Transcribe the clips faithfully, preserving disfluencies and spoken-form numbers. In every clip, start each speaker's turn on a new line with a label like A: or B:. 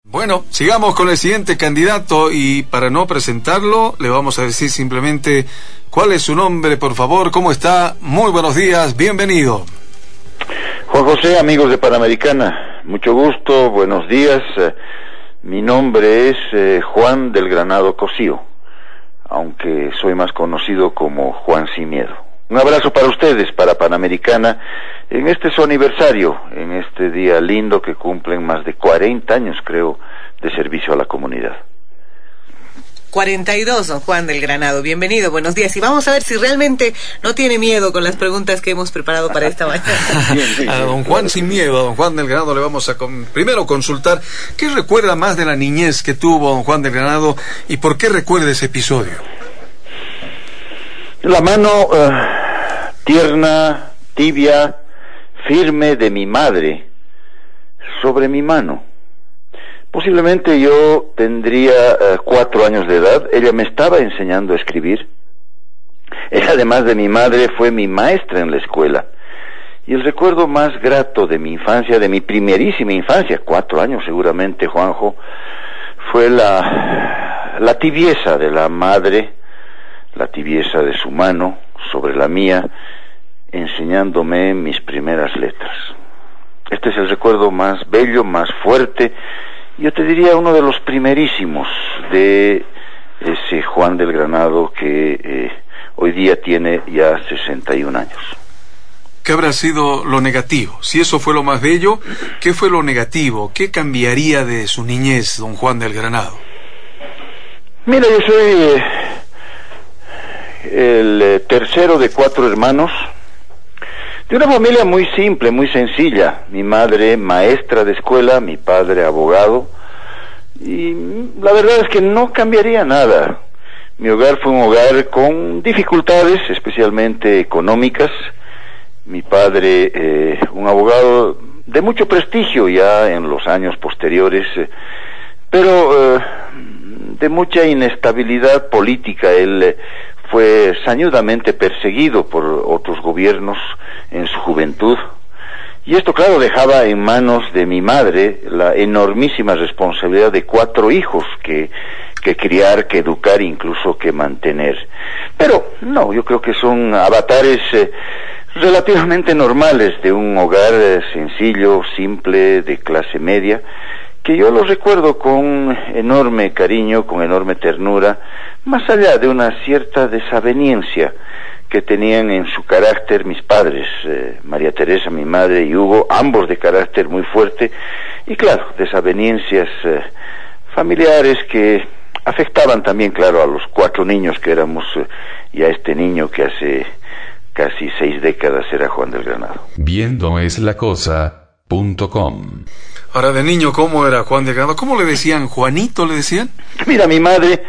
A: Bueno, sigamos con el siguiente candidato y para no presentarlo, le vamos a decir simplemente cuál es su nombre, por favor, cómo está, muy buenos días, bienvenido.
B: Juan José, amigos de Panamericana, mucho gusto, buenos días. Eh, mi nombre es eh, Juan del Granado Cosío, aunque soy más conocido como Juan Sin Miedo. Un abrazo para ustedes, para Panamericana, en este su aniversario, en este día lindo que cumplen más de cuarenta años, creo, de servicio a la comunidad.
C: cuarenta y dos, don Juan del Granado. Bienvenido, buenos días. Y vamos a ver si realmente no tiene miedo con las preguntas que hemos preparado para esta mañana.
A: Bien, sí, a don Juan Sin Miedo, a don Juan del Granado le vamos a con... primero consultar qué recuerda más de la niñez que tuvo don Juan del Granado y por qué recuerda ese episodio.
B: La mano uh, tierna, tibia, firme de mi madre sobre mi mano. Posiblemente yo tendría uh, cuatro años de edad. Ella me estaba enseñando a escribir. Ella, además de mi madre, fue mi maestra en la escuela. Y el recuerdo más grato de mi infancia, de mi primerísima infancia, cuatro años seguramente, Juanjo, fue la, la tibieza de la madre, la tibieza de su mano sobre la mía, enseñándome mis primeras letras. Este es el recuerdo más bello, más fuerte, yo te diría uno de los primerísimos de ese Juan del Granado que eh, hoy día tiene ya sesenta y un años.
A: ¿Qué habrá sido lo negativo? Si eso fue lo más bello, ¿qué fue lo negativo? ¿Qué cambiaría de su niñez, don Juan del Granado?
B: Mira, yo soy eh, el eh, tercero de cuatro hermanos, de una familia muy simple, muy sencilla. Mi madre maestra de escuela, mi padre abogado, y la verdad es que no cambiaría nada. Mi hogar fue un hogar con dificultades, especialmente económicas. Mi padre, eh, un abogado de mucho prestigio ya en los años posteriores, eh, pero eh, de mucha inestabilidad política. Él eh, fue sañudamente perseguido por otros gobiernos en su juventud, y esto, claro, dejaba en manos de mi madre la enormísima responsabilidad de cuatro hijos que, que criar, que educar, incluso que mantener. Pero no, yo creo que son avatares eh, relativamente normales de un hogar eh, sencillo, simple, de clase media, que yo los recuerdo con enorme cariño, con enorme ternura, más allá de una cierta desaveniencia que tenían en su carácter mis padres, eh, María Teresa, mi madre, y Hugo, ambos de carácter muy fuerte, y claro, desavenencias eh, familiares que afectaban también, claro, a los cuatro niños que éramos, eh, y a este niño que hace casi seis décadas era Juan del Granado.
D: Viendo es la cosa punto com.
A: Ahora, de niño, ¿cómo era Juan del Granado? ¿Cómo le decían? ¿Juanito le decían?
B: Mira, mi madre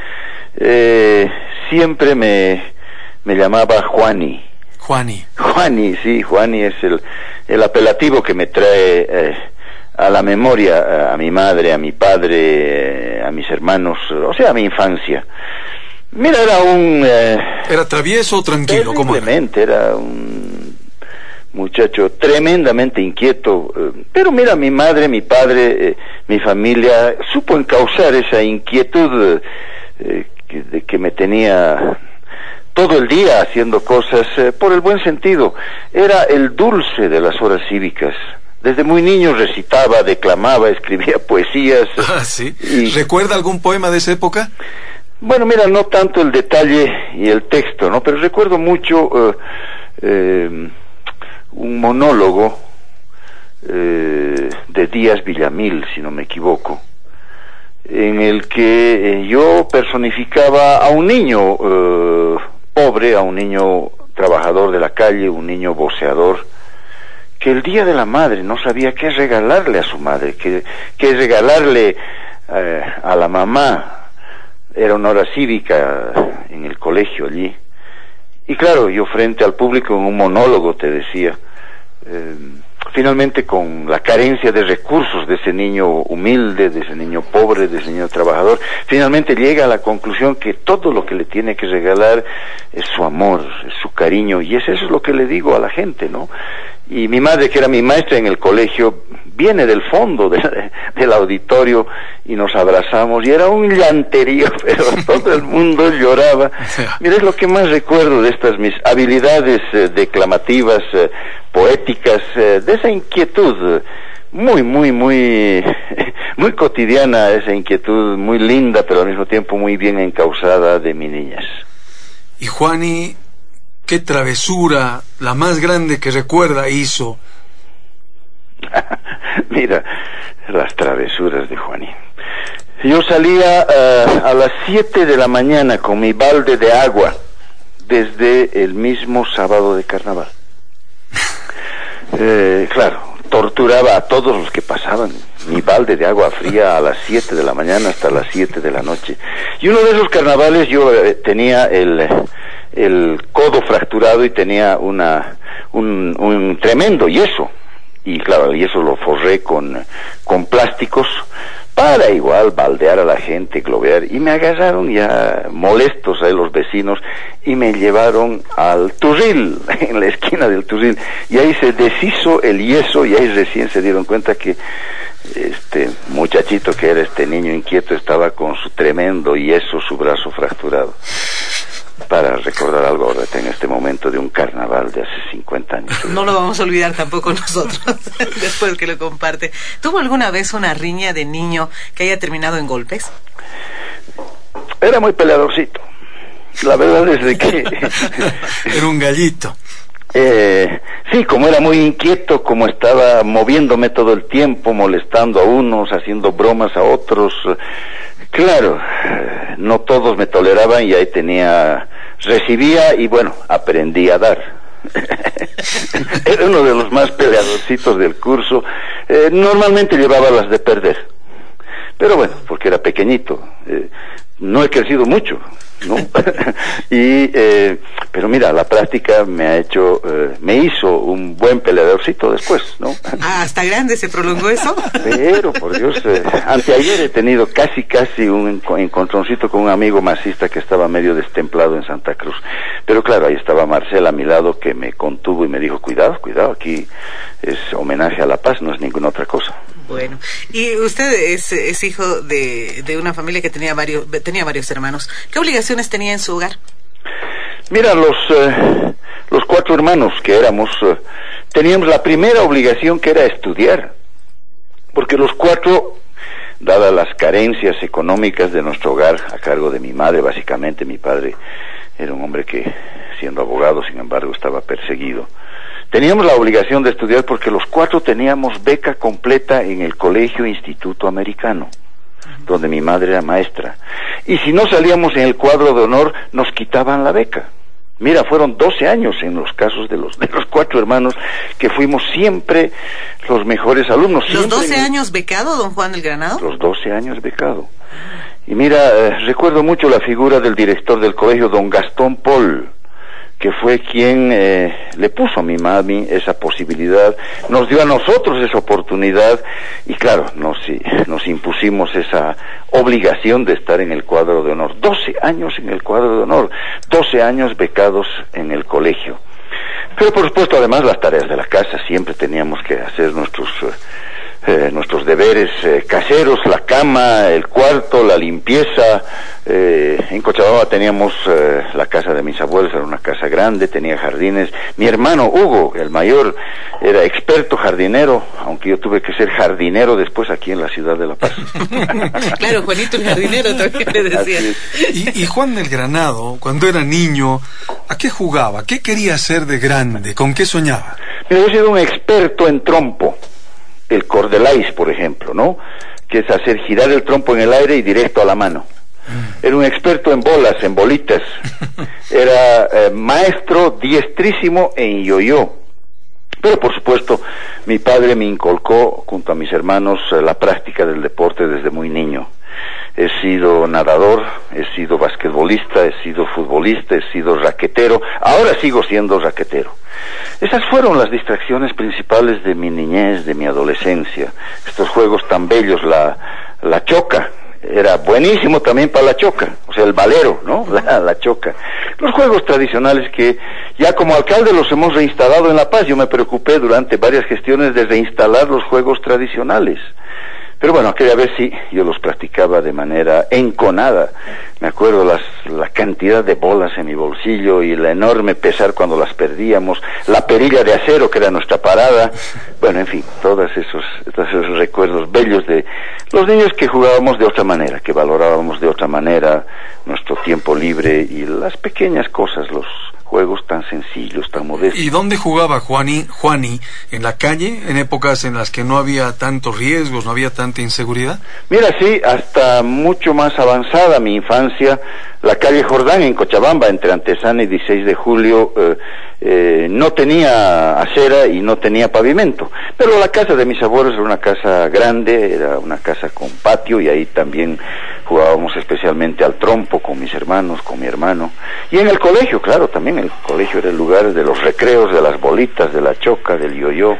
B: eh, siempre me... me llamaba Juani.
A: Juani.
B: Juani, sí, Juani es el, el apelativo que me trae eh, a la memoria a, a mi madre, a mi padre, eh, a mis hermanos, o sea, a mi infancia. Mira, era un... Eh,
A: ¿Era travieso o tranquilo? ¿Cómo era?
B: Era un muchacho tremendamente inquieto, eh, pero mira, mi madre, mi padre, eh, mi familia supo encauzar esa inquietud eh, que, de que me tenía todo el día haciendo cosas eh, por el buen sentido. Era el dulce de las horas cívicas. Desde muy niño recitaba, declamaba, escribía poesías.
A: Ah, ¿sí?
B: Y...
A: ¿Recuerda algún poema de esa época?
B: Bueno, mira, no tanto el detalle y el texto, ¿no? Pero recuerdo mucho eh, eh, un monólogo eh, de Díaz Villamil, si no me equivoco, en el que eh, yo personificaba a un niño eh, pobre, a un niño trabajador de la calle, un niño voceador, que el día de la madre no sabía qué regalarle a su madre, qué, qué regalarle eh, a la mamá. Era una hora cívica en el colegio allí, y claro, yo frente al público en un monólogo te decía, eh, finalmente con la carencia de recursos de ese niño humilde, de ese niño pobre, de ese niño trabajador, finalmente llega a la conclusión que todo lo que le tiene que regalar es su amor, es su cariño, y es eso lo que le digo a la gente, ¿no? Y mi madre, que era mi maestra en el colegio, viene del fondo de, del auditorio y nos abrazamos y era un llanterío, pero todo el mundo lloraba. Mira, es lo que más recuerdo de estas mis habilidades eh, declamativas, eh, poéticas, eh, de esa inquietud muy, muy, muy, muy cotidiana, esa inquietud muy linda, pero al mismo tiempo muy bien encauzada de mi niñez.
A: Y Juani, ¿qué travesura, la más grande que recuerda, hizo?
B: Mira, las travesuras de Juani. Yo salía uh, a las siete de la mañana con mi balde de agua desde el mismo sábado de carnaval. Eh, claro, torturaba a todos los que pasaban. Mi balde de agua fría a las siete de la mañana hasta las siete de la noche. Y uno de esos carnavales yo eh, tenía el, el codo fracturado y tenía una un, un tremendo yeso. Y claro, el yeso lo forré con, con plásticos para igual baldear a la gente, globear. Y me agarraron ya molestos ahí los vecinos y me llevaron al Turril, en la esquina del Turril. Y ahí se deshizo el yeso y ahí recién se dieron cuenta que este muchachito que era este niño inquieto estaba con su tremendo yeso, su brazo fracturado. Para recordar algo ahora en este momento de un carnaval de hace cincuenta años.
C: No lo vamos a olvidar tampoco nosotros, después que lo comparte. ¿Tuvo alguna vez una riña de niño que haya terminado en golpes?
B: Era muy peleadorcito. La verdad es de que...
A: Era un gallito.
B: Eh, sí, como era muy inquieto, como estaba moviéndome todo el tiempo, molestando a unos, haciendo bromas a otros... Claro, no todos me toleraban y ahí tenía, recibía y bueno, aprendí a dar. Era uno de los más peleadorcitos del curso. Eh, normalmente llevaba las de perder, pero bueno, porque era pequeñito. Eh, no he crecido mucho, ¿no? y eh, pero mira, la práctica me ha hecho, eh, me hizo un buen peleadorcito después, ¿no?
C: Ah, hasta grande se prolongó eso.
B: Pero por Dios, eh, anteayer he tenido casi casi un encontroncito con un amigo masista que estaba medio destemplado en Santa Cruz. Pero claro, ahí estaba Marcela a mi lado que me contuvo y me dijo, cuidado, cuidado, aquí es homenaje a la paz, no es ninguna otra cosa.
C: Bueno, y usted es, es hijo de, de una familia que tenía varios tenía varios hermanos. ¿Qué obligaciones tenía en su hogar?
B: Mira, los eh, los cuatro hermanos que éramos, eh, teníamos la primera obligación que era estudiar, porque los cuatro, dadas las carencias económicas de nuestro hogar, a cargo de mi madre, básicamente, mi padre era un hombre que, siendo abogado, sin embargo, estaba perseguido. Teníamos la obligación de estudiar porque los cuatro teníamos beca completa en el Colegio Instituto Americano, donde mi madre era maestra. Y si no salíamos en el cuadro de honor, nos quitaban la beca. Mira, fueron doce años en los casos de los de los cuatro hermanos que fuimos siempre los mejores alumnos.
C: ¿Los doce
B: en...
C: años becado, don Juan del Granado?
B: Los doce años becado. Y mira, eh, recuerdo mucho la figura del director del colegio, don Gastón Paul, que fue quien eh, le puso a mi mami esa posibilidad, nos dio a nosotros esa oportunidad y claro, nos, nos impusimos esa obligación de estar en el cuadro de honor. doce años en el cuadro de honor, doce años becados en el colegio. Pero por supuesto, además, las tareas de la casa, siempre teníamos que hacer nuestros... Eh, nuestros deberes eh, caseros, la cama, el cuarto, la limpieza. Eh, en Cochabamba teníamos eh, la casa de mis abuelos, era una casa grande, tenía jardines. Mi hermano Hugo, el mayor, era experto jardinero, aunque yo tuve que ser jardinero después aquí en la ciudad de La Paz.
C: Claro, Juanito el jardinero también le decía.
A: Y, y Juan del Granado, cuando era niño, ¿a qué jugaba? ¿Qué quería ser de grande? ¿Con qué soñaba?
B: Mira, yo he sido un experto en trompo. El cordelais, por ejemplo, ¿no? Que es hacer girar el trompo en el aire y directo a la mano. Era un experto en bolas, en bolitas. Era eh, maestro diestrísimo en yo-yo. Pero por supuesto, mi padre me inculcó, junto a mis hermanos, eh, la práctica del deporte desde muy niño. He sido nadador, he sido basquetbolista, he sido futbolista, he sido raquetero, ahora sigo siendo raquetero. Esas fueron las distracciones principales de mi niñez, de mi adolescencia. Estos juegos tan bellos, la, la choca, era buenísimo también para la choca, o sea, el valero, ¿no? La, la choca. Los juegos tradicionales que ya como alcalde los hemos reinstalado en La Paz. Yo me preocupé durante varias gestiones de reinstalar los juegos tradicionales. Pero bueno, aquella vez sí, yo los practicaba de manera enconada. Me acuerdo las, la cantidad de bolas en mi bolsillo y la enorme pesar cuando las perdíamos, la perilla de acero que era nuestra parada. Bueno, en fin, todos esos, todos esos recuerdos bellos de los niños que jugábamos de otra manera, que valorábamos de otra manera nuestro tiempo libre y las pequeñas cosas, los juegos tan sencillos, tan modestos.
A: ¿Y dónde jugaba Juani, Juani? ¿En la calle? ¿En épocas en las que no había tantos riesgos, no había tanta inseguridad?
B: Mira, sí, hasta mucho más avanzada mi infancia, la calle Jordán en Cochabamba, entre Antesana y dieciséis de julio, eh, eh, no tenía acera y no tenía pavimento. Pero la casa de mis abuelos era una casa grande, era una casa con patio, y ahí también jugábamos especialmente al trompo con mis hermanos, con mi hermano. Y en el colegio, claro, también el colegio era el lugar de los recreos, de las bolitas, de la choca, del yo-yo.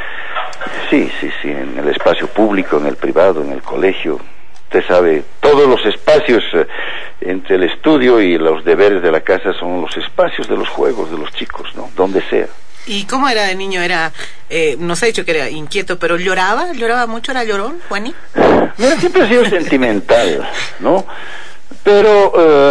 B: Sí, sí, sí, en el espacio público, en el privado, en el colegio. Usted sabe, todos los espacios eh, entre el estudio y los deberes de la casa son los espacios de los juegos de los chicos, ¿no? Donde sea.
C: ¿Y cómo era de niño? Era, eh, nos ha dicho que era inquieto, pero ¿lloraba? ¿Lloraba mucho? ¿Era llorón, Juani?
B: Mira, siempre he sido sentimental, ¿no? Pero, eh,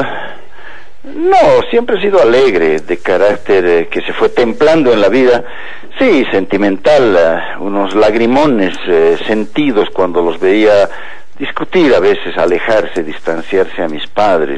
B: no, siempre he sido alegre, de carácter eh, que se fue templando en la vida. Sí, sentimental, eh, unos lagrimones eh, sentidos cuando los veía discutir, a veces alejarse, distanciarse a mis padres.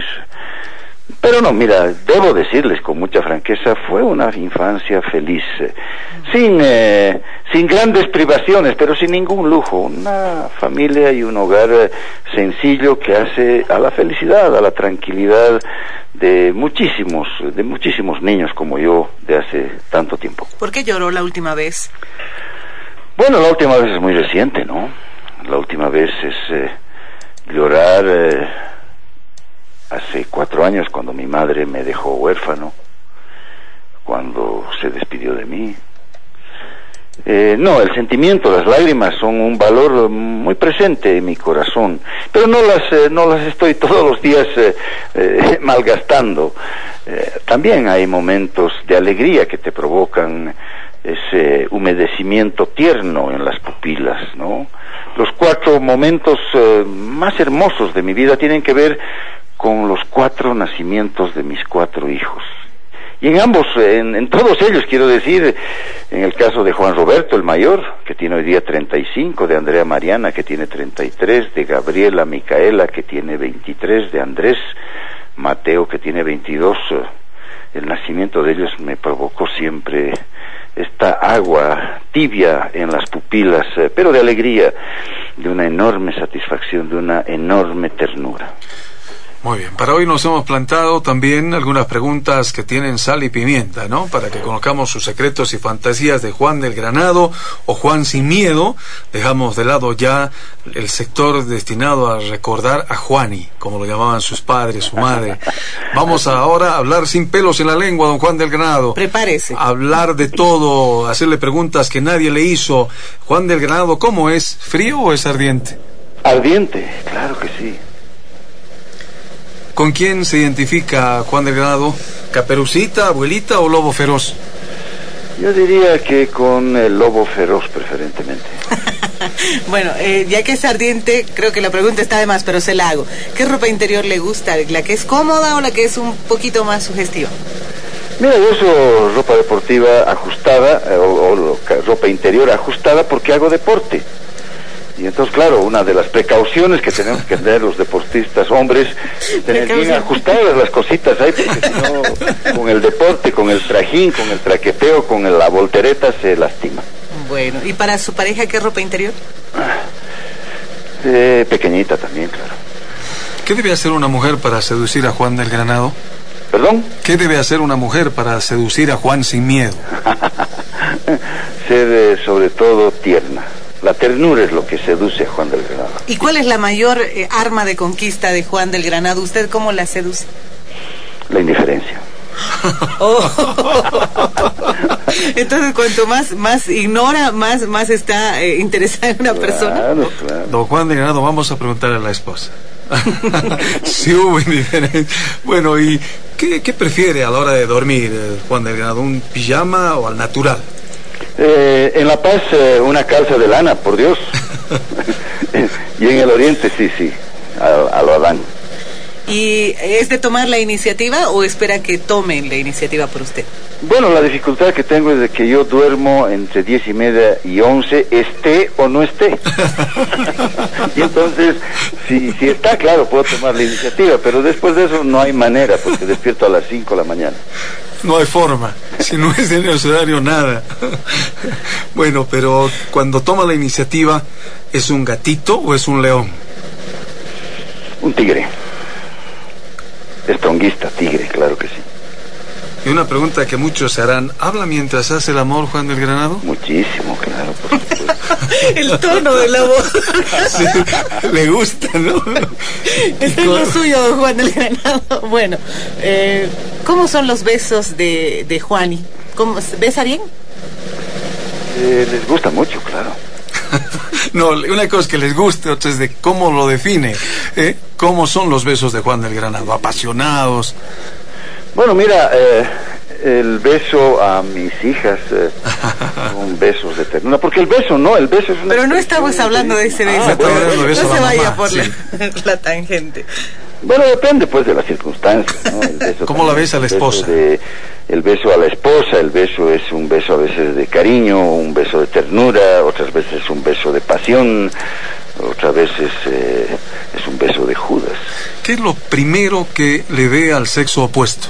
B: Pero no, mira, debo decirles con mucha franqueza, fue una infancia feliz, eh, sin eh, sin grandes privaciones, pero sin ningún lujo, una familia y un hogar eh, sencillo que hace a la felicidad, a la tranquilidad de muchísimos, de muchísimos niños como yo de hace tanto tiempo.
C: ¿Por qué lloró la última vez?
B: Bueno, la última vez es muy reciente, ¿no? La última vez es eh, llorar... Eh, hace cuatro años, cuando mi madre me dejó huérfano, cuando se despidió de mí. Eh, no, el sentimiento, las lágrimas son un valor muy presente en mi corazón, pero no las eh, no las estoy todos los días eh, eh, malgastando. Eh, también hay momentos de alegría que te provocan ese humedecimiento tierno en las pupilas, ¿no? Los cuatro momentos eh, más hermosos de mi vida tienen que ver con los cuatro nacimientos de mis cuatro hijos. Y en ambos, en, en todos ellos, quiero decir, en el caso de Juan Roberto, el mayor, que tiene hoy día treinta y cinco, de Andrea Mariana, que tiene treinta y tres, de Gabriela Micaela, que tiene veintitrés, de Andrés Mateo, que tiene veintidós, el nacimiento de ellos me provocó siempre esta agua tibia en las pupilas, pero de alegría, de una enorme satisfacción, de una enorme ternura.
A: Muy bien, para hoy nos hemos plantado también algunas preguntas que tienen sal y pimienta, ¿no? Para que conozcamos sus secretos y fantasías de Juan del Granado o Juan sin miedo. Dejamos de lado ya el sector destinado a recordar a Juani, como lo llamaban sus padres, su madre. Vamos ahora a hablar sin pelos en la lengua, don Juan del Granado.
C: Prepárese.
A: Hablar de todo, hacerle preguntas que nadie le hizo. Juan del Granado, ¿cómo es? ¿Frío o es ardiente?
B: Ardiente, claro que sí.
A: ¿Con quién se identifica Juan del Granado? ¿Caperucita, abuelita o lobo feroz?
B: Yo diría que con el lobo feroz preferentemente.
C: Bueno, eh, ya que es ardiente, creo que la pregunta está de más, pero se la hago. ¿Qué ropa interior le gusta? ¿La que es cómoda o la que es un poquito más sugestiva?
B: Mira, yo uso ropa deportiva ajustada, eh, o, o ropa interior ajustada porque hago deporte. Y entonces, claro, una de las precauciones que tenemos que tener los deportistas hombres, tener bien ajustadas las cositas ahí, porque si no, con el deporte, con el trajín, con el traqueteo, con la voltereta, se lastima.
C: Bueno, ¿y para su pareja qué ropa interior?
B: Eh, pequeñita también, claro.
A: ¿Qué debe hacer una mujer para seducir a Juan del Granado?
B: ¿Perdón?
A: ¿Qué debe hacer una mujer para seducir a Juan sin miedo?
B: Ser eh, sobre todo tierna. La ternura es lo que seduce a Juan del Granado.
C: ¿Y cuál es la mayor eh, arma de conquista de Juan del Granado? ¿Usted cómo la seduce?
B: La indiferencia.
C: Oh. Entonces, cuanto más más ignora, más más está eh, interesada en una
B: claro,
C: persona.
B: Claro.
A: Don Juan del Granado, vamos a preguntarle a la esposa. Sí hubo indiferencia. Bueno, ¿y qué, qué prefiere a la hora de dormir, eh, Juan del Granado? ¿Un pijama o al natural?
B: Eh, en La Paz, eh, una calza de lana, por Dios. Y en el Oriente, sí, sí, a, a lo Adán.
C: ¿Y es de tomar la iniciativa o espera que tomen la iniciativa por usted?
B: Bueno, la dificultad que tengo es de que yo duermo entre diez y media y once, esté o no esté. Y entonces, si, si está, claro, puedo tomar la iniciativa, pero después de eso no hay manera, porque despierto a las cinco de la mañana.
A: No hay forma, si no es en el horario, nada. Bueno, pero cuando toma la iniciativa, ¿es un gatito o es un león?
B: Un tigre. Estronguista, tigre, claro que sí.
A: Y una pregunta que muchos se harán, ¿habla mientras hace el amor, Juan del Granado?
B: Muchísimo, claro, por supuesto.
C: El tono de la voz.
A: Sí, le gusta, ¿no?
C: Este es lo suyo, Juan del Granado. Bueno, eh, ¿cómo son los besos de, de Juani? ¿Cómo, ¿Besa bien?
B: Eh, les gusta mucho, claro.
A: No, una cosa es que les guste, otra es de cómo lo define, ¿eh? ¿Cómo son los besos de Juan del Granado? ¿Apasionados?
B: Bueno, mira, eh, el beso a mis hijas eh, son besos de ternura, porque el beso no, el beso es una...
C: Pero no estamos hablando de ese beso,
A: Ah, bueno,
C: no,
A: beso
C: no
A: a
C: se
A: la
C: vaya
A: mamá,
C: por
A: sí.
C: la, la tangente.
B: Bueno, depende pues de las circunstancias, ¿no? El beso
A: ¿Cómo la
B: también,
A: ves a la
B: el beso
A: esposa?
B: de- el beso a la esposa, el beso es un beso a veces de cariño, un beso de ternura, otras veces un beso de pasión, otras veces eh, es un beso de Judas.
A: ¿Qué es lo primero que le ve al sexo opuesto?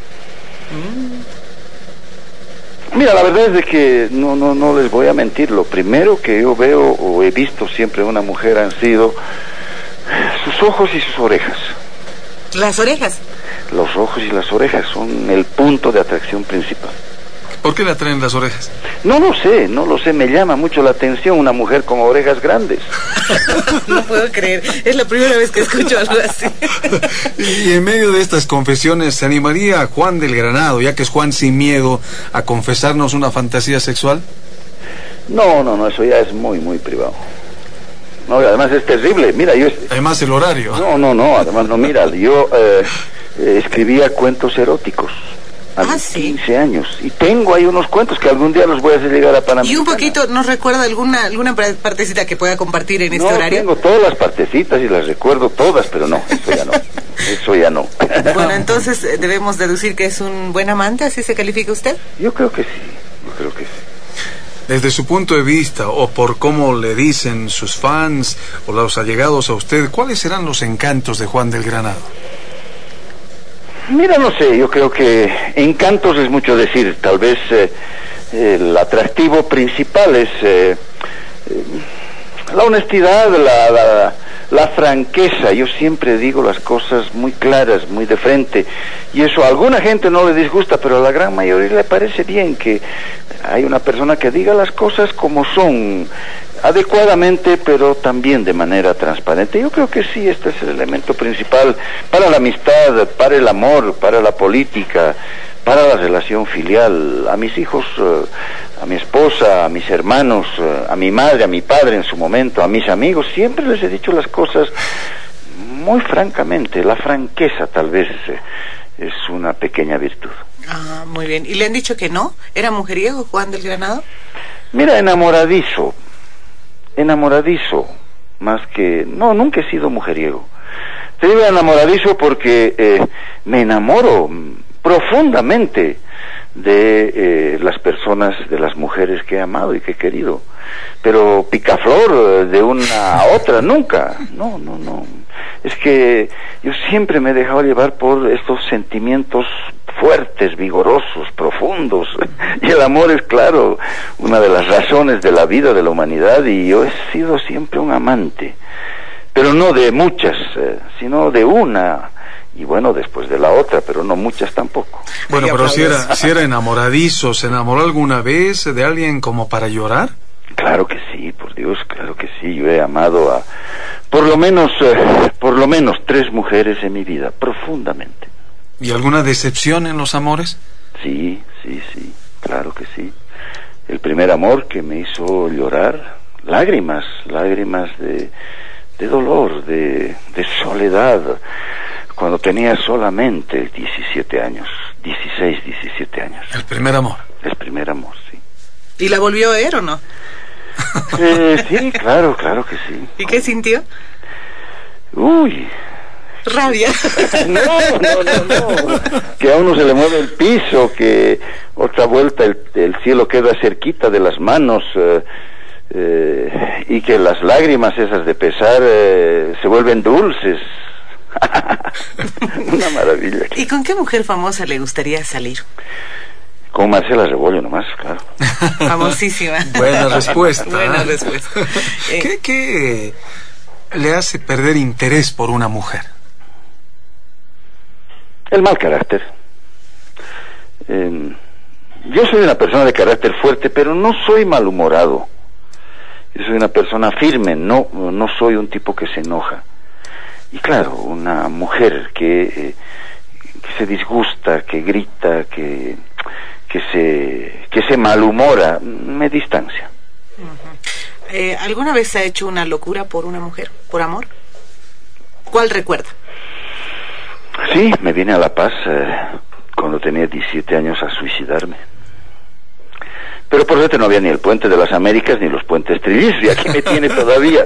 B: Mira, la verdad es de que no, no, no les voy a mentir, lo primero que yo veo o he visto siempre en una mujer han sido sus ojos y sus orejas.
C: Las orejas.
B: Los ojos y las orejas son el punto de atracción principal.
A: ¿Por qué le atraen las orejas?
B: No lo sé, no lo sé, me llama mucho la atención una mujer con orejas grandes.
C: No puedo creer, es la primera vez que escucho algo así.
A: Y en medio de estas confesiones, ¿se animaría a Juan del Granado, ya que es Juan sin miedo, a confesarnos una fantasía sexual?
B: No, no, no, eso ya es muy, muy privado. No, y además es terrible, mira, yo...
A: Además el horario.
B: No, no, no, además no, mira, yo eh, eh, escribía cuentos eróticos a
C: Ah,
B: los
C: sí.
B: quince años, y tengo ahí unos cuentos que algún día los voy a hacer llegar a Panamericana.
C: Y un poquito, ¿nos recuerda alguna alguna partecita que pueda compartir en este
B: No,
C: horario?
B: tengo todas las partecitas y las recuerdo todas, pero no, eso ya no, eso ya no.
C: Bueno, entonces eh, debemos deducir que es un buen amante, ¿así se califica usted?
B: Yo creo que sí, yo creo que sí.
A: Desde su punto de vista, o por cómo le dicen sus fans, o los allegados a usted, ¿cuáles serán los encantos de Juan del Granado?
B: Mira, no sé, yo creo que encantos es mucho decir, tal vez eh, el atractivo principal es eh, eh, la honestidad, la, la, la franqueza. Yo siempre digo las cosas muy claras, muy de frente, y eso a alguna gente no le disgusta, pero a la gran mayoría le parece bien que hay una persona que diga las cosas como son, adecuadamente, pero también de manera transparente. Yo creo que sí, este es el elemento principal para la amistad, para el amor, para la política, para la relación filial. A mis hijos, eh, a mi esposa, a mis hermanos, eh, a mi madre, a mi padre en su momento, a mis amigos, siempre les he dicho las cosas muy francamente. La franqueza tal vez eh, es una pequeña virtud.
C: Ah, muy bien. ¿Y le han dicho que no? ¿Era mujeriego Juan del Granado?
B: Mira, enamoradizo, enamoradizo, más que... No, nunca he sido mujeriego. Te digo enamoradizo porque eh, me enamoro profundamente de eh, las personas, de las mujeres que he amado y que he querido. Pero picaflor de una a otra, nunca. No, no, no. Es que yo siempre me he dejado llevar por estos sentimientos fuertes, vigorosos, profundos. Y el amor es, claro, una de las razones de la vida de la humanidad, y yo he sido siempre un amante. Pero no de muchas, eh, sino de una, y bueno, después de la otra, pero no muchas tampoco.
A: Bueno,
C: Ay,
A: pero si
C: aplausos.
A: era, si era enamoradizo, ¿se enamoró alguna vez de alguien como para llorar?
B: Claro que sí, por Dios, claro que sí. Yo he amado a por lo menos, eh, por lo menos tres mujeres en mi vida, profundamente.
A: ¿Y alguna decepción en los amores?
B: Sí, sí, sí, claro que sí. El primer amor que me hizo llorar, lágrimas, lágrimas de, de dolor, de, de soledad, cuando tenía solamente diecisiete años, dieciséis, diecisiete años.
A: El primer amor.
B: El primer amor, sí.
C: ¿Y la volvió a ver o no?
B: Eh, sí, claro, claro que sí.
C: ¿Y qué sintió?
B: Uy.
C: Rabia.
B: No, no, no, no. Que a uno se le mueve el piso, que otra vuelta el, el cielo queda cerquita de las manos, eh, eh, y que las lágrimas esas de pesar eh, se vuelven dulces. Una maravilla.
C: ¿Y con qué mujer famosa le gustaría salir?
B: Con Marcela Rebollo nomás, claro.
C: Famosísima.
A: Buena respuesta.
C: Buena
A: ¿eh?
C: respuesta. Eh,
A: ¿Qué, ¿Qué le hace perder interés por una mujer?
B: El mal carácter. Eh, yo soy una persona de carácter fuerte, pero no soy malhumorado. Yo soy una persona firme, no, no soy un tipo que se enoja. Y claro, una mujer que, eh, que se disgusta, que grita, que, que se, que se malhumora, me distancia.
C: uh-huh. eh, ¿Alguna vez ha hecho una locura por una mujer, por amor? ¿Cuál recuerda?
B: Sí, me vine a La Paz eh, cuando tenía diecisiete años a suicidarme. Pero por suerte no había ni el Puente de las Américas ni los puentes trillizos, y aquí me tiene todavía.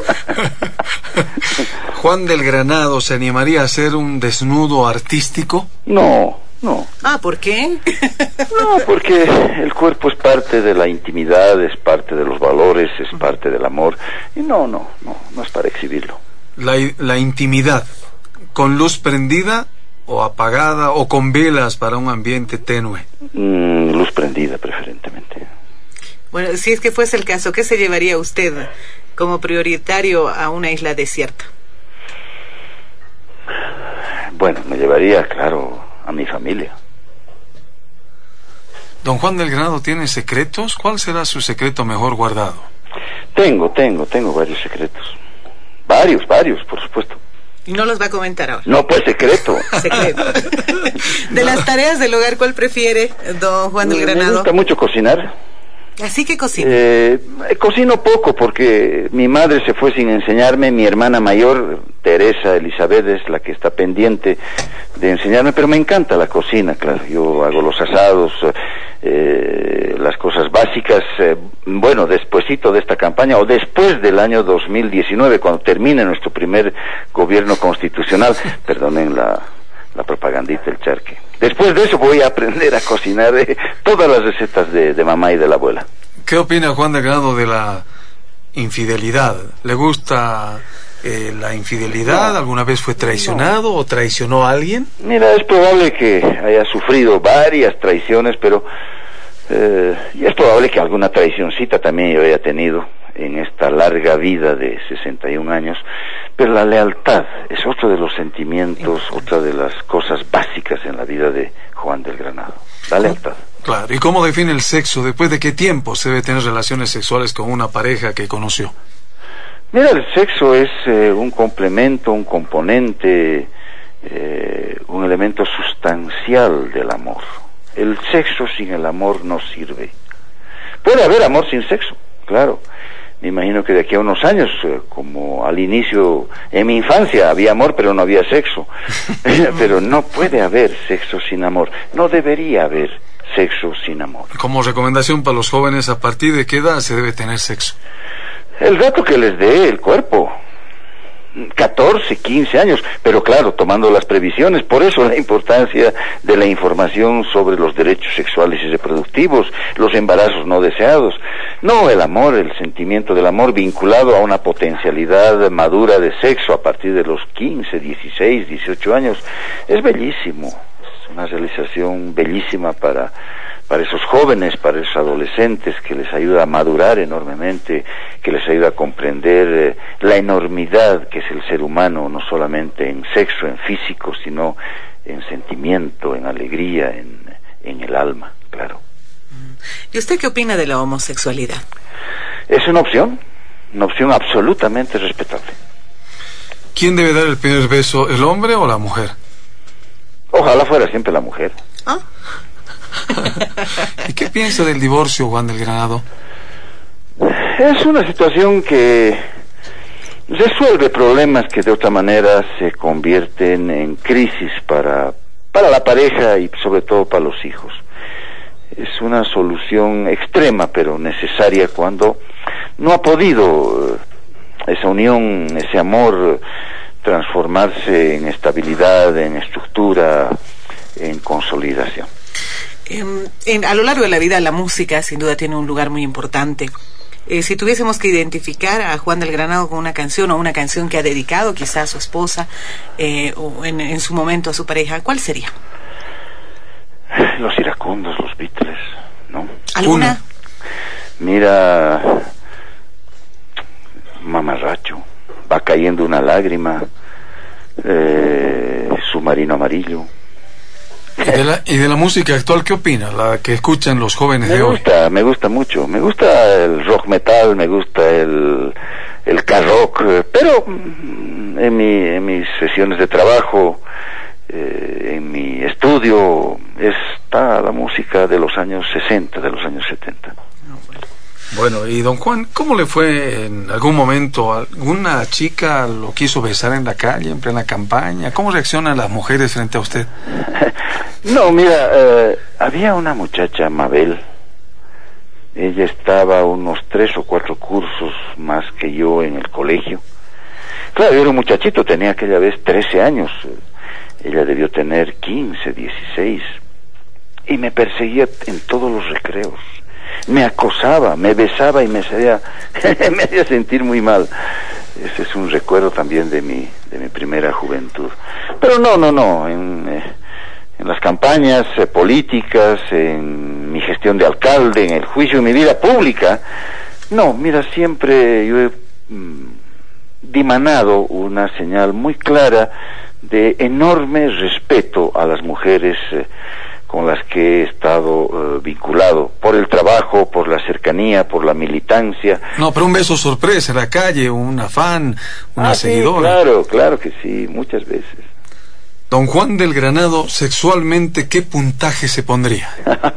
A: ¿Juan del Granado se animaría a hacer un desnudo artístico?
B: No, no.
C: Ah, ¿por qué?
B: No, porque el cuerpo es parte de la intimidad, es parte de los valores, es parte del amor, y no, no, no, no es para exhibirlo.
A: La, la intimidad, ¿con luz prendida o apagada o con velas para un ambiente tenue?
B: Mm, luz prendida, preferentemente.
C: Bueno, si es que fuese el caso, ¿qué se llevaría usted como prioritario a una isla desierta?
B: Bueno, me llevaría, claro, a mi familia.
A: ¿Don Juan del Granado tiene secretos? ¿Cuál será su secreto mejor guardado?
B: Tengo, tengo, tengo varios secretos. Varios, varios, por supuesto.
C: ¿Y no los va a comentar ahora?
B: No, pues secreto.
C: Secreto. De las tareas del hogar, ¿cuál prefiere, don Juan del Granado?
B: Me gusta mucho cocinar.
C: ¿Así que cocina?
B: Eh, cocino poco porque mi madre se fue sin enseñarme, mi hermana mayor, Teresa Elizabeth, es la que está pendiente de enseñarme, pero me encanta la cocina, claro. Yo hago los asados, eh, las cosas básicas, eh, bueno, despuesito de esta campaña, o después del año dos mil diecinueve, cuando termine nuestro primer gobierno constitucional, perdonen la... la propagandita, el charque. Después de eso voy a aprender a cocinar eh, todas las recetas de, de mamá y de la abuela.
A: ¿Qué opina Juan del Granado de la infidelidad? ¿Le gusta eh, la infidelidad?
B: No.
A: ¿Alguna vez fue traicionado no. o traicionó a alguien?
B: Mira, es probable que haya sufrido varias traiciones, pero eh, y es probable que alguna traicioncita también yo haya tenido en esta larga vida de sesenta y un años, pero la lealtad es otro de los sentimientos, otra de las cosas básicas en la vida de Juan del Granado, la lealtad.
A: Claro, ¿y cómo define el sexo? ¿Después de qué tiempo se debe tener relaciones sexuales con una pareja que conoció?
B: Mira, el sexo es eh, un complemento, un componente, eh, un elemento sustancial del amor. El sexo sin el amor no sirve. Puede haber amor sin sexo, claro. Me imagino que de aquí a unos años, eh, como al inicio, en mi infancia había amor pero no había sexo. Pero no puede haber sexo sin amor. No debería haber sexo sin amor.
A: Como recomendación para los jóvenes, ¿a partir de qué edad se debe tener sexo?
B: El dato que les dé el cuerpo. catorce, quince años, pero claro, tomando las previsiones. Por eso la importancia de la información sobre los derechos sexuales y reproductivos, los embarazos no deseados. No, el amor, el sentimiento del amor vinculado a una potencialidad madura de sexo a partir de los quince, dieciséis, dieciocho años, es bellísimo. Es una realización bellísima para para esos jóvenes, para esos adolescentes, que les ayuda a madurar enormemente, que les ayuda a comprender eh, la enormidad que es el ser humano, no solamente en sexo, en físico, sino en sentimiento, en alegría, en, en el alma, claro.
C: ¿Y usted qué opina de la homosexualidad?
B: Es una opción, una opción absolutamente respetable.
A: ¿Quién debe dar el primer beso, el hombre o la mujer?
B: Ojalá fuera siempre la mujer.
C: ¿Ah?
A: ¿Y qué piensa del divorcio, Juan del Granado?
B: Es una situación que resuelve problemas que de otra manera se convierten en crisis para, para la pareja y sobre todo para los hijos. Es una solución extrema pero necesaria cuando no ha podido esa unión, ese amor transformarse en estabilidad, en estructura, en consolidación.
C: En, en, a lo largo de la vida la música sin duda tiene un lugar muy importante. Eh, si tuviésemos que identificar a Juan del Granado con una canción o una canción que ha dedicado quizá a su esposa eh, o en, en su momento a su pareja, ¿cuál sería?
B: Los iracundos, los Beatles, ¿no?
C: ¿Alguna?
B: Mira, mamarracho, va cayendo una lágrima, eh, submarino amarillo.
A: ¿Y de, la, ¿Y de la música actual qué opina? La que escuchan los jóvenes
B: me
A: de
B: gusta,
A: hoy.
B: Me gusta mucho, me gusta el rock metal, me gusta el el K-rock, pero en mi en mis sesiones de trabajo, eh, en mi estudio está la música de los años sesenta, de los años setenta.
A: Bueno, y don Juan, ¿cómo le fue en algún momento? ¿Alguna chica lo quiso besar en la calle, en plena campaña? ¿Cómo reaccionan las mujeres frente a usted?
B: No, mira, eh, había una muchacha, Mabel. Ella estaba unos tres o cuatro cursos más que yo en el colegio. Claro, yo era un muchachito, tenía aquella vez trece años. Ella debió tener quince, dieciséis. Y me perseguía en todos los recreos. Me acosaba, me besaba y me hacía, me hacía sentir muy mal. Ese es un recuerdo también de mi, de mi primera juventud. Pero no, no, no, en, eh, en las campañas eh, políticas, en mi gestión de alcalde, en el juicio, en mi vida pública, no, mira, siempre yo he mm, dimanado una señal muy clara de enorme respeto a las mujeres eh, con las que he estado uh, vinculado, por el trabajo, por la cercanía, por la militancia.
A: No, pero un beso sorpresa en la calle, una fan, una
B: ah,
A: seguidora.
B: Sí, claro, claro que sí, muchas veces.
A: Don Juan del Granado, sexualmente, ¿qué puntaje se pondría?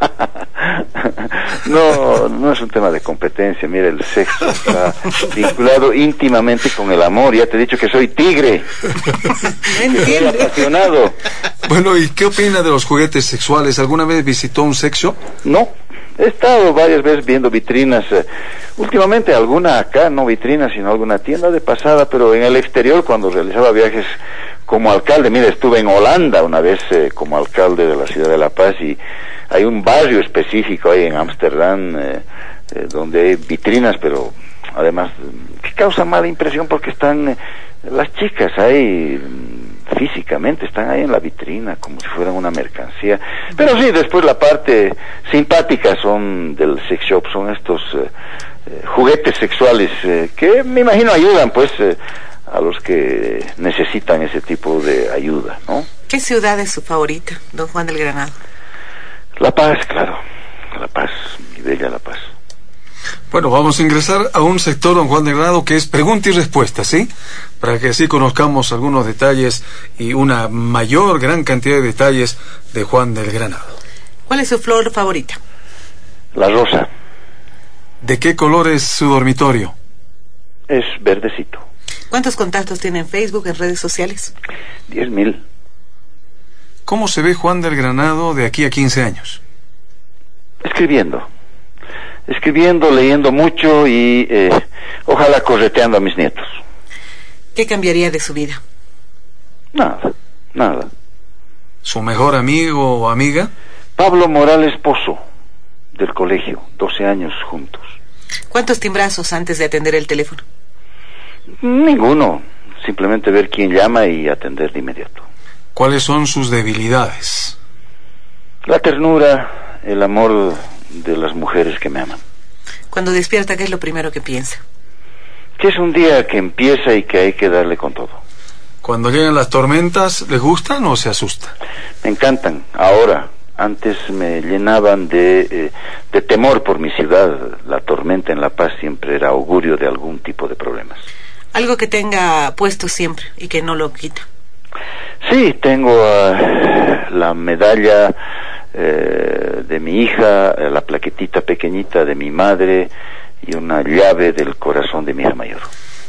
B: No, no es un tema de competencia. Mira, el sexo está vinculado íntimamente con el amor. Ya te he dicho que soy tigre. Que soy apasionado.
A: Bueno, ¿y qué opina de los juguetes sexuales? ¿Alguna vez visitó un sex shop?
B: No, he estado varias veces viendo vitrinas. Eh, últimamente alguna acá, no vitrinas, sino alguna tienda de pasada, pero en el exterior cuando realizaba viajes como alcalde. Mira, estuve en Holanda una vez eh, como alcalde de la ciudad de La Paz y hay un barrio específico ahí en Ámsterdam eh, eh, donde hay vitrinas, pero además que causa mala impresión porque están eh, las chicas ahí físicamente, están ahí en la vitrina como si fueran una mercancía. Pero sí, después la parte simpática son del sex shop, son estos eh, eh, juguetes sexuales eh, que me imagino ayudan pues eh, a los que necesitan ese tipo de ayuda, ¿no?
C: ¿Qué ciudad es su favorita, don Juan del Granado?
B: La Paz, claro, La Paz, mi bella La Paz.
A: Bueno, vamos a ingresar a un sector, don Juan del Granado, que es pregunta y respuesta, ¿sí? Para que así conozcamos algunos detalles y una mayor, gran cantidad de detalles de Juan del Granado.
C: ¿Cuál es su flor favorita?
B: La rosa.
A: ¿De qué color es su dormitorio?
B: Es verdecito.
C: ¿Cuántos contactos tiene en Facebook, en redes sociales?
B: Diez mil.
A: ¿Cómo se ve Juan del Granado de aquí a quince años?
B: Escribiendo. Escribiendo, leyendo mucho y eh, ojalá correteando a mis nietos.
C: ¿Qué cambiaría de su vida?
B: Nada, nada.
A: ¿Su mejor amigo o amiga?
B: Pablo Morales Pozo, del colegio, doce años juntos.
C: ¿Cuántos timbrazos antes de atender el teléfono?
B: Ninguno, simplemente ver quién llama y atender de inmediato.
A: ¿Cuáles son sus debilidades?
B: La ternura, el amor de las mujeres que me aman.
C: Cuando despierta, ¿qué es lo primero que piensa?
B: Que es un día que empieza y que hay que darle con todo.
A: Cuando llegan las tormentas, ¿les gustan o se asusta?
B: Me encantan, ahora. Antes me llenaban de, eh, de temor por mi ciudad. La tormenta en La Paz siempre era augurio de algún tipo de problemas.
C: Algo que tenga puesto siempre y que no lo quita.
B: Sí, tengo uh, la medalla eh, de mi hija, eh, la plaquetita pequeñita de mi madre y una llave del corazón de mi hija mayor.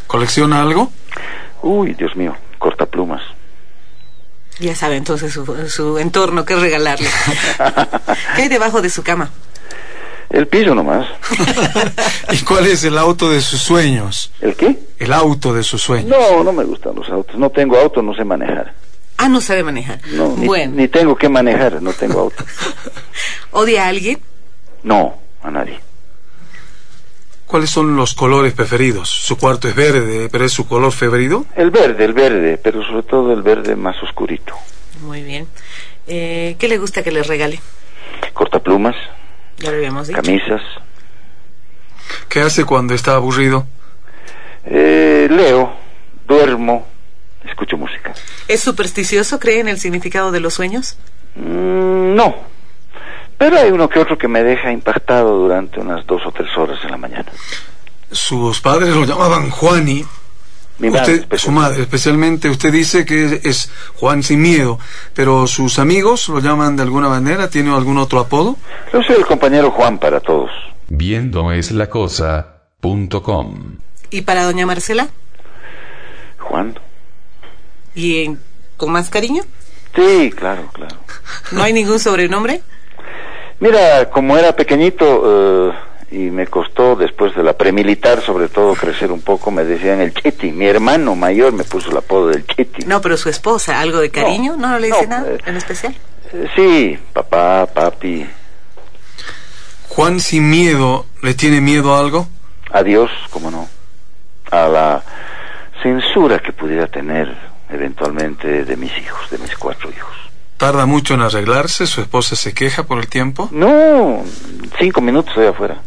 A: ¿Colecciona algo?
B: Uy, Dios mío, cortaplumas.
C: Ya sabe entonces su, su entorno, qué regalarle. ¿Qué hay debajo de su cama?
B: El piso nomás.
A: ¿Y cuál es el auto de sus sueños?
B: ¿El qué?
A: El auto de sus sueños.
B: No, no me gustan los autos. No tengo auto, no sé manejar.
C: Ah, no sabe manejar.
B: No, ni,
C: bueno.
B: ni tengo que manejar, no tengo auto.
C: ¿Odia a alguien?
B: No, a nadie.
A: ¿Cuáles son los colores preferidos? Su cuarto es verde, pero ¿es su color favorito?
B: El verde, el verde, pero sobre todo el verde más oscurito.
C: Muy bien. Eh, ¿Qué le gusta que le regale?
B: Cortaplumas.
C: Ya lo habíamos dicho.
B: Camisas.
A: ¿Qué hace cuando está aburrido?
B: Eh, leo, duermo, escucho música.
C: ¿Es supersticioso? ¿Cree en el significado de los sueños?
B: Mm, no, pero hay uno que otro que me deja impactado durante unas dos o tres horas en la mañana.
A: Sus padres lo llamaban Juani.
B: Mi madre,
A: Usted, su madre, especialmente, usted dice que es Juan sin miedo, pero sus amigos lo llaman de alguna manera, ¿tiene algún otro apodo?
B: Yo soy el compañero Juan para todos.
D: Viendo es la cosa punto com.
C: ¿Y para doña Marcela?
B: Juan.
C: ¿Y en- con más cariño?
B: Sí, claro, claro.
C: ¿No hay ningún sobrenombre?
B: Mira, como era pequeñito eh, y me costó después de la premilitar, sobre todo, crecer un poco, me decían el Chiti. Mi hermano mayor me puso el apodo del Chiti.
C: No, pero su esposa, ¿algo de cariño? ¿No, no le dice
B: no,
C: nada
B: eh,
C: en especial?
B: Eh, sí, papá, papi.
A: Juan sin miedo, ¿le tiene miedo a algo?
B: A Dios, cómo no. A la censura que pudiera tener eventualmente de mis hijos, de mis cuatro hijos.
A: ¿Tarda mucho en arreglarse? ¿Su esposa se queja por el tiempo?
B: No, cinco minutos estoy afuera.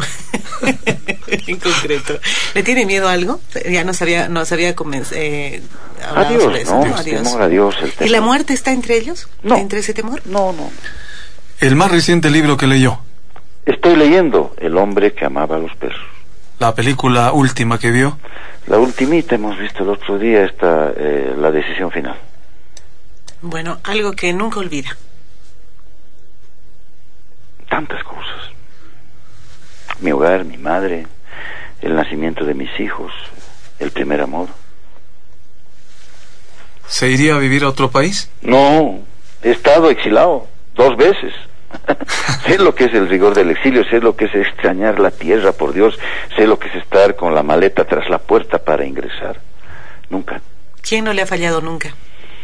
C: En concreto. ¿Le tiene miedo a algo? Ya nos había, nos había conven- eh, hablado
B: Adiós,
C: sobre eso,
B: ¿no?
C: ¿no?
B: El
C: Adiós.
B: temor a Dios, el
C: ¿Y
B: temor.
C: la muerte está entre ellos?
B: No.
C: ¿Entre ese temor?
B: No, no.
A: El más reciente libro que leyó,
B: Estoy leyendo El hombre que amaba a los perros.
A: la película última que vio,
B: La ultimita hemos visto el otro día, está eh, la decisión final.
C: Bueno, algo que nunca olvida.
B: Tantas cosas. Mi hogar, mi madre, el nacimiento de mis hijos, el primer amor.
A: ¿se iría a vivir a otro país?
B: No, he estado exilado dos veces. Sé lo que es el rigor del exilio, sé lo que es extrañar la tierra, por Dios, sé lo que es estar con la maleta tras la puerta para ingresar. Nunca.
C: ¿Quién no le ha fallado nunca?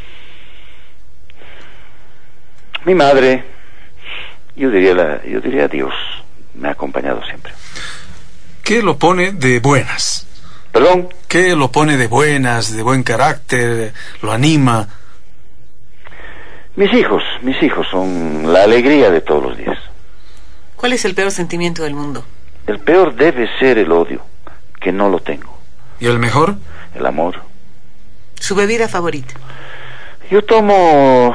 B: Mi madre, yo diría la, yo diría Dios, me ha acompañado siempre.
A: ¿Qué lo pone de buenas?
B: Perdón,
A: ¿Qué lo pone de buenas, de buen carácter, lo anima?
B: mis hijos, mis hijos son la alegría de todos los días.
C: ¿Cuál es el peor sentimiento del mundo?
B: El peor debe ser el odio, que no lo tengo.
A: ¿Y el mejor?
B: El amor.
C: ¿Su bebida favorita?
B: Yo tomo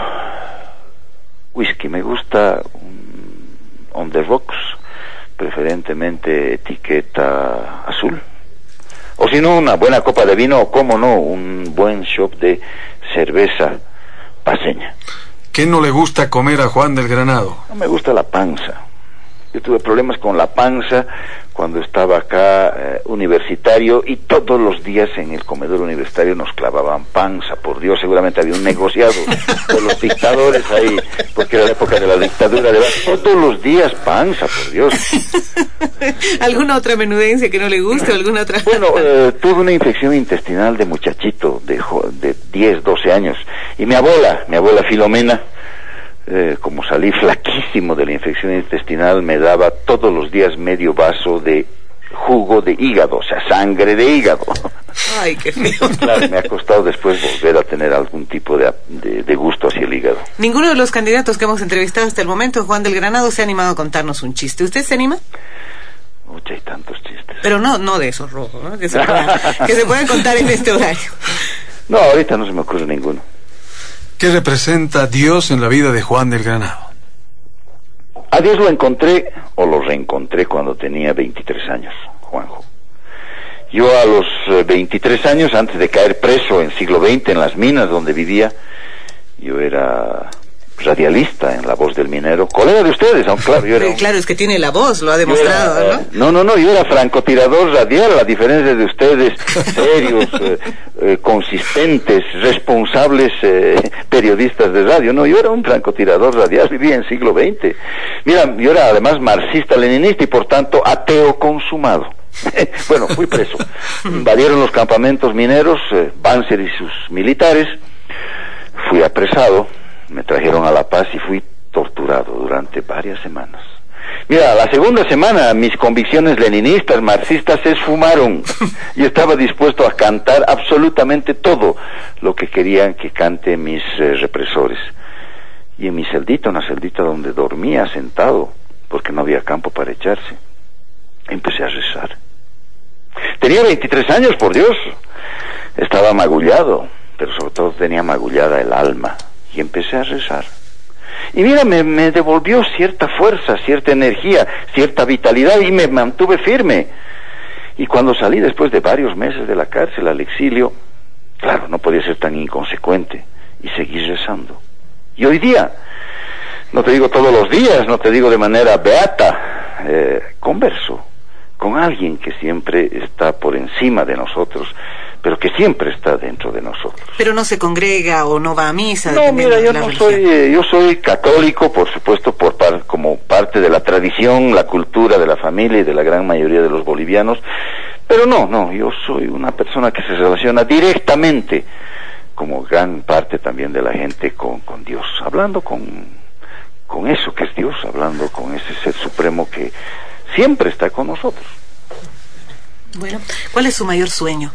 B: whisky, me gusta un on the rocks, preferentemente etiqueta azul. O si no, una buena copa de vino, o cómo no, un buen shot de cerveza paceña.
A: ¿Qué no le gusta comer a Juan del Granado?
B: No me gusta la panza. Yo tuve problemas con la panza cuando estaba acá eh, universitario, y todos los días en el comedor universitario nos clavaban panza. Por Dios, seguramente había un negociado con los dictadores ahí, porque era la época de la dictadura. De todos los días panza, por Dios.
C: ¿Alguna otra menudencia que no le guste o alguna otra?
B: Bueno, eh, tuve una infección intestinal de muchachito, de, jo- de diez, doce años, y mi abuela, mi abuela Filomena, Eh, como salí flaquísimo de la infección intestinal, me daba todos los días medio vaso de jugo de hígado, o sea, sangre de hígado.
C: Ay, qué feo.
B: Claro, me ha costado después volver a tener algún tipo de, de, de gusto hacia el hígado.
C: Ninguno de los candidatos que hemos entrevistado hasta el momento, Juan del Granado, se ha animado a contarnos un chiste. ¿Usted se anima?
B: Mucha, hay tantos chistes.
C: Pero no, no de esos rojos, ¿no? Que se puedan, que se puedan contar en este horario.
B: No, ahorita no se me ocurre ninguno.
A: ¿Qué representa Dios en la vida de Juan del Granado?
B: A Dios lo encontré, o lo reencontré cuando tenía veintitrés años, Juanjo. Yo a los eh, veintitrés años, antes de caer preso en siglo veinte en las minas donde vivía, yo era radialista en La Voz del Minero, colega de ustedes, aunque claro, yo era un...
C: Claro, es que tiene la voz, lo ha demostrado,
B: era,
C: ¿no?
B: No, no, no, yo era francotirador radial, a diferencia de ustedes, serios, eh, eh, consistentes, responsables eh, periodistas de radio. No, yo era un francotirador radial, vivía en siglo veinte. Mira, yo era además marxista-leninista y por tanto ateo consumado. Bueno, fui preso. Invadieron los campamentos mineros, eh, Banzer y sus militares, fui apresado, me trajeron a La Paz y fui torturado durante varias semanas. Mira, la segunda semana mis convicciones leninistas, marxistas se esfumaron y estaba dispuesto a cantar absolutamente todo lo que querían que cante mis eh, represores. Y en mi celdita, una celdita donde dormía sentado, porque no había campo para echarse, empecé a rezar. Tenía veintitrés años, por Dios. Estaba magullado, pero sobre todo tenía magullada el alma. Y empecé a rezar. Y mira, me, me devolvió cierta fuerza, cierta energía, cierta vitalidad y me mantuve firme. Y cuando salí después de varios meses de la cárcel al exilio, claro, no podía ser tan inconsecuente y seguí rezando. Y hoy día, no te digo todos los días, no te digo de manera beata, eh, converso con alguien que siempre está por encima de nosotros, pero que siempre está dentro de nosotros.
C: Pero no se congrega o no va a misa.
B: No, mira, yo no soy, eh, yo soy católico, por supuesto, por par, como parte de la tradición, la cultura de la familia y de la gran mayoría de los bolivianos, pero no, no, yo soy una persona que se relaciona directamente, como gran parte también de la gente, con, con Dios, hablando con, con eso que es Dios, hablando con ese ser supremo que siempre está con nosotros.
C: Bueno, ¿cuál es su mayor sueño?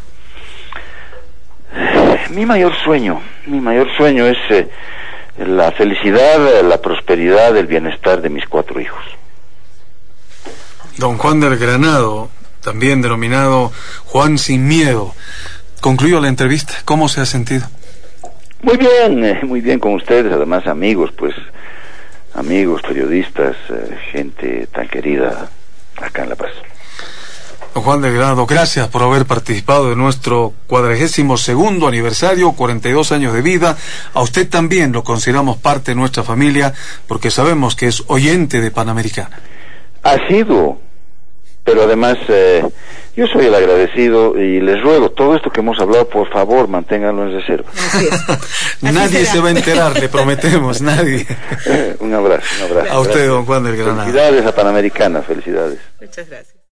B: Mi mayor sueño, mi mayor sueño es eh, la felicidad, la prosperidad, el bienestar de mis cuatro hijos.
A: Don Juan del Granado, también denominado Juan Sin Miedo, concluyó la entrevista. ¿Cómo se ha sentido?
B: Muy bien, eh, muy bien con ustedes, además amigos, pues, amigos, periodistas, eh, gente tan querida acá en La Paz.
A: Don Juan del Granado, gracias por haber participado de nuestro cuadragésimo segundo aniversario, cuarenta y dos años de vida. A usted también lo consideramos parte de nuestra familia, porque sabemos que es oyente de Panamericana. Ha sido,
B: pero además eh, yo soy el agradecido y les ruego, todo esto que hemos hablado, por favor, manténganlo en reserva.
C: Así es.
A: Nadie se va a enterar, le prometemos, nadie.
B: Un abrazo, un abrazo.
A: A usted, don Juan del Granado.
B: Felicidades a Panamericana, felicidades.
C: Muchas gracias.